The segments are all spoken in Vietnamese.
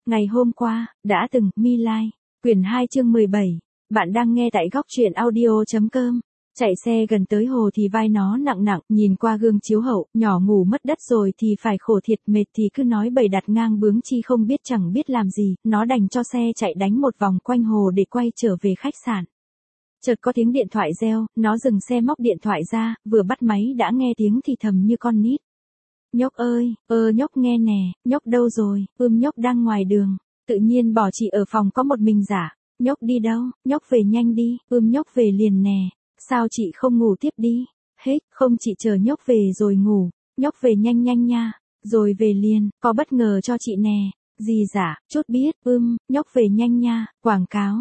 Ngày hôm qua, đã từng, My Lai, quyển 2 chương 17. Bạn đang nghe tại góc truyện audio.com. Chạy xe gần tới hồ thì vai nó nặng nặng, nhìn qua gương chiếu hậu, nhỏ ngủ mất đất rồi thì phải khổ thiệt, mệt thì cứ nói bày đặt ngang bướng chi không biết chẳng biết làm gì, nó đành cho xe chạy đánh một vòng quanh hồ để quay trở về khách sạn. Chợt có tiếng điện thoại reo, nó dừng xe móc điện thoại ra, vừa bắt máy đã nghe tiếng thì thầm như con nít. Nhóc ơi, nhóc nghe nè, nhóc đâu rồi, nhóc đang ngoài đường, tự nhiên bỏ chị ở phòng có một mình giả, nhóc đi đâu, nhóc về nhanh đi, nhóc về liền nè, sao chị không ngủ tiếp đi, hết, không chị chờ nhóc về rồi ngủ, nhóc về nhanh nhanh nha, rồi về liền, có bất ngờ cho chị nè, gì giả, chút biết, nhóc về nhanh nha, quảng cáo,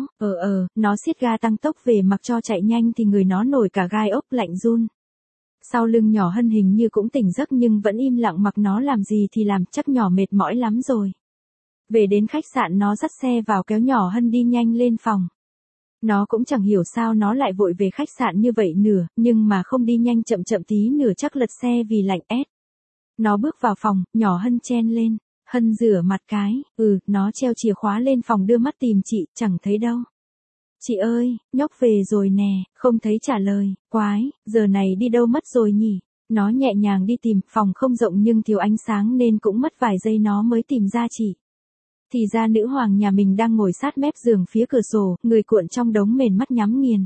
nó siết ga tăng tốc về mặc cho chạy nhanh thì người nó nổi cả gai ốc lạnh run. Sau lưng nhỏ Hân hình như cũng tỉnh giấc nhưng vẫn im lặng mặc nó làm gì thì làm, chắc nhỏ mệt mỏi lắm rồi. Về đến khách sạn nó dắt xe vào kéo nhỏ Hân đi nhanh lên phòng. Nó cũng chẳng hiểu sao nó lại vội về khách sạn như vậy nửa, nhưng mà không đi nhanh chậm chậm tí nửa chắc lật xe vì lạnh ét. Nó bước vào phòng, nhỏ Hân chen lên, Hân rửa mặt cái, nó treo chìa khóa lên phòng đưa mắt tìm chị, chẳng thấy đâu. Chị ơi, nhóc về rồi nè, không thấy trả lời, quái, giờ này đi đâu mất rồi nhỉ? Nó nhẹ nhàng đi tìm, phòng không rộng nhưng thiếu ánh sáng nên cũng mất vài giây nó mới tìm ra chị. Thì ra nữ hoàng nhà mình đang ngồi sát mép giường phía cửa sổ, người cuộn trong đống mền mắt nhắm nghiền.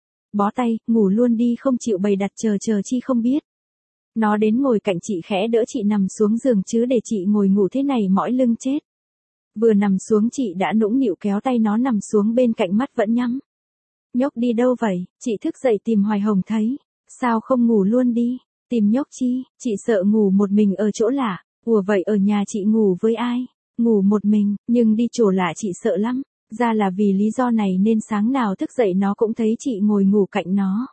Bó tay, ngủ luôn đi không chịu bày đặt chờ chi không biết. Nó đến ngồi cạnh chị khẽ đỡ chị nằm xuống giường chứ để chị ngồi ngủ thế này mỏi lưng chết. Vừa nằm xuống chị đã nũng nịu kéo tay nó nằm xuống bên cạnh mắt vẫn nhắm. Nhóc đi đâu vậy? Chị thức dậy tìm Hoài Hồng thấy. Sao không ngủ luôn đi? Tìm nhóc chi? Chị sợ ngủ một mình ở chỗ lạ. Ủa vậy ở nhà chị ngủ với ai? Ngủ một mình, nhưng đi chỗ lạ chị sợ lắm. Ra là vì lý do này nên sáng nào thức dậy nó cũng thấy chị ngồi ngủ cạnh nó.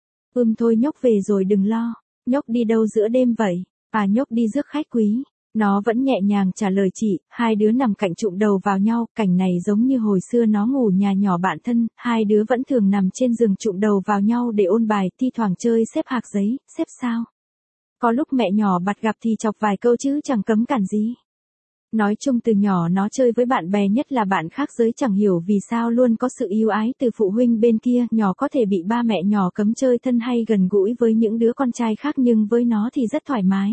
Thôi nhóc về rồi đừng lo. Nhóc đi đâu giữa đêm vậy? Nhóc đi rước khách quý. Nó vẫn nhẹ nhàng trả lời chị, hai đứa nằm cạnh chụm đầu vào nhau, cảnh này giống như hồi xưa nó ngủ nhà nhỏ bạn thân, hai đứa vẫn thường nằm trên giường chụm đầu vào nhau để ôn bài, thi thoảng chơi xếp hạc giấy, xếp sao. Có lúc mẹ nhỏ bắt gặp thì chọc vài câu chứ chẳng cấm cản gì. Nói chung từ nhỏ nó chơi với bạn bè nhất là bạn khác giới chẳng hiểu vì sao luôn có sự yêu ái từ phụ huynh bên kia, nhỏ có thể bị ba mẹ nhỏ cấm chơi thân hay gần gũi với những đứa con trai khác nhưng với nó thì rất thoải mái.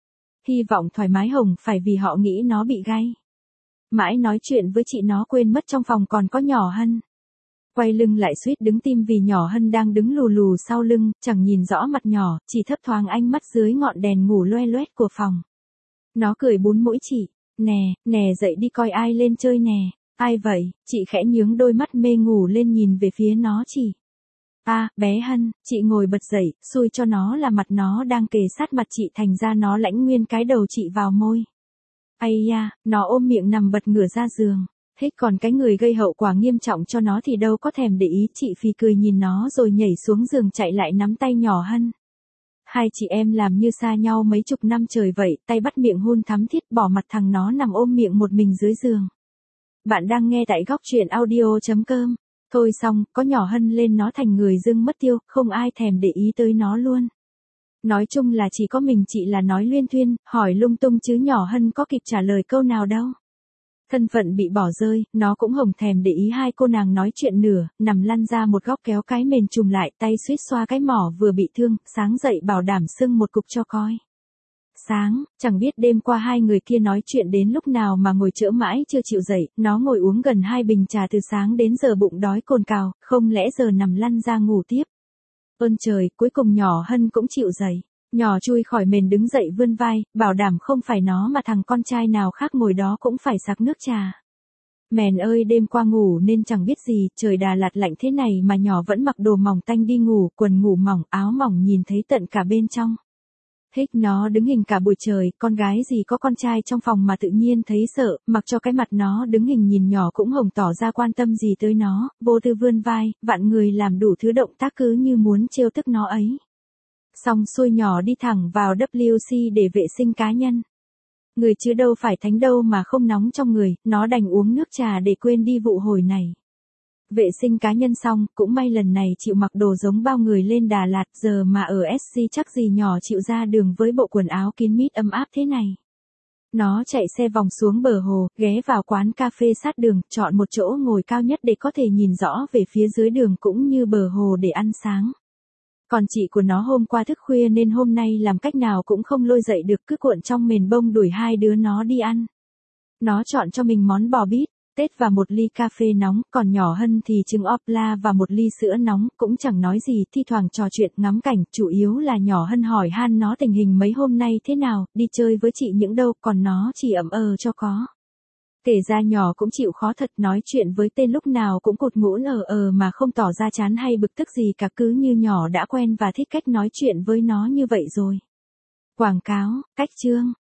Hy vọng thoải mái Hồng phải vì họ nghĩ nó bị gay. Mãi nói chuyện với chị nó quên mất trong phòng còn có nhỏ Hân. Quay lưng lại suýt đứng tim vì nhỏ Hân đang đứng lù lù sau lưng, chẳng nhìn rõ mặt nhỏ, chỉ thấp thoáng ánh mắt dưới ngọn đèn ngủ loe loét của phòng. Nó cười bún mũi chị, nè dậy đi coi ai lên chơi nè, ai vậy, chị khẽ nhướng đôi mắt mê ngủ lên nhìn về phía nó chỉ. Bé Hân, chị ngồi bật dậy, xui cho nó là mặt nó đang kề sát mặt chị thành ra nó lãnh nguyên cái đầu chị vào môi. Ây da, nó ôm miệng nằm bật ngửa ra giường. Hết còn cái người gây hậu quả nghiêm trọng cho nó thì đâu có thèm để ý, chị phì cười nhìn nó rồi nhảy xuống giường chạy lại nắm tay nhỏ Hân. Hai chị em làm như xa nhau mấy chục năm trời vậy, tay bắt miệng hôn thắm thiết bỏ mặt thằng nó nằm ôm miệng một mình dưới giường. Bạn đang nghe tại góc truyện audio.com. Thôi xong, có nhỏ Hân lên nó thành người dưng mất tiêu, không ai thèm để ý tới nó luôn. Nói chung là chỉ có mình chị là nói luyên thuyên, hỏi lung tung chứ nhỏ Hân có kịp trả lời câu nào đâu. Thân phận bị bỏ rơi, nó cũng hổng thèm để ý hai cô nàng nói chuyện nửa, nằm lăn ra một góc kéo cái mền trùm lại tay suýt xoa cái mỏ vừa bị thương, sáng dậy bảo đảm sưng một cục cho coi. Sáng, chẳng biết đêm qua hai người kia nói chuyện đến lúc nào mà ngồi chữa mãi chưa chịu dậy, nó ngồi uống gần 2 bình trà từ sáng đến giờ bụng đói cồn cào, không lẽ giờ nằm lăn ra ngủ tiếp. Ơn trời, cuối cùng nhỏ Hân cũng chịu dậy. Nhỏ chui khỏi mền đứng dậy vươn vai, bảo đảm không phải nó mà thằng con trai nào khác ngồi đó cũng phải sặc nước trà. Mèn ơi đêm qua ngủ nên chẳng biết gì, trời Đà Lạt lạnh thế này mà nhỏ vẫn mặc đồ mỏng tanh đi ngủ, quần ngủ mỏng, áo mỏng nhìn thấy tận cả bên trong. Hích nó đứng hình cả buổi trời, con gái gì có con trai trong phòng mà tự nhiên thấy sợ, mặc cho cái mặt nó đứng hình nhìn nhỏ cũng hồng tỏ ra quan tâm gì tới nó, vô tư vươn vai, vạn người làm đủ thứ động tác cứ như muốn trêu tức nó ấy. Xong xuôi nhỏ đi thẳng vào WC để vệ sinh cá nhân. Người chứ đâu phải thánh đâu mà không nóng trong người, nó đành uống nước trà để quên đi vụ hồi này. Vệ sinh cá nhân xong, cũng may lần này chịu mặc đồ giống bao người lên Đà Lạt, giờ mà ở SC chắc gì nhỏ chịu ra đường với bộ quần áo kín mít ấm áp thế này. Nó chạy xe vòng xuống bờ hồ, ghé vào quán cà phê sát đường, chọn một chỗ ngồi cao nhất để có thể nhìn rõ về phía dưới đường cũng như bờ hồ để ăn sáng. Còn chị của nó hôm qua thức khuya nên hôm nay làm cách nào cũng không lôi dậy được, cứ cuộn trong mền bông đuổi hai đứa nó đi ăn. Nó chọn cho mình món bò bít tết và một ly cà phê nóng, còn nhỏ Hân thì trứng opla và một ly sữa nóng, cũng chẳng nói gì, thi thoảng trò chuyện ngắm cảnh, chủ yếu là nhỏ Hân hỏi han nó tình hình mấy hôm nay thế nào, đi chơi với chị những đâu, còn nó chỉ ậm cho có. Kể ra nhỏ cũng chịu khó thật, nói chuyện với tên lúc nào cũng cụt ngũn mà không tỏ ra chán hay bực tức gì cả, cứ như nhỏ đã quen và thích cách nói chuyện với nó như vậy rồi. Quảng cáo, cách chương.